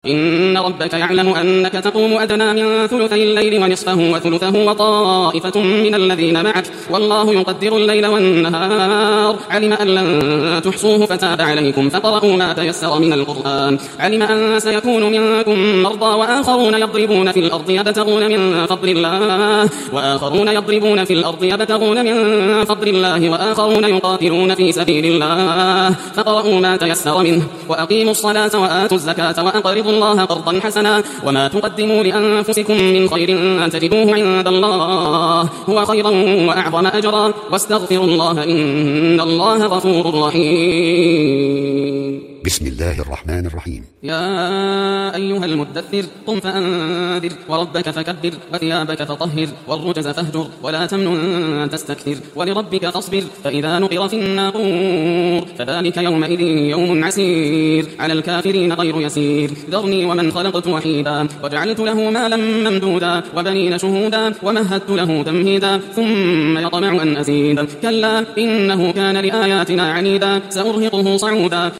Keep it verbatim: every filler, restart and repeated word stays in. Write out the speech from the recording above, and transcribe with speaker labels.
Speaker 1: إن ربك يعلم أنك تقوم أدنى من ثلثي الليل ونصفه وثلثه وطائفة من الذين معك والله يقدر الليل والنهار علم أن لن تحصوه فتاب عليكم فقرأوا ما تيسر من القرآن علم أن سيكون منكم مرضى وآخرون يضربون في الأرض يبتغون من فضل الله وآخرون يضربون في الأرض يبتغون من فضل الله وآخرون يقاتلون في سبيل الله فقرأوا ما تيسر منه وأقيموا الصلاة وآتوا الزكاة وأقرضوا الله قرضا حسنا وما تقدموا لأنفسكم من خير تجدوه عند الله هو خيرا وأعظم أجرا واستغفروا الله إن الله غفور رحيم.
Speaker 2: بسم الله الرحمن الرحيم.
Speaker 1: يا أيها المدثر قم فأنذر وربك فكبر وثيابك فطهر والرجز فاهجر ولا تمنن تستكثر ولربك فاصبر فإذا نقر في الناقور فذلك يومئذ يوم عسير على الكافرين غير يسير ذرني ومن خلقت وحيدا وجعلت له مالا ممدودا وبنين شهودا ومهدت له تمهيدا ثم يطمع أن أزيد كلا إنه كان لآياتنا عنيدا سأرهقه صعودا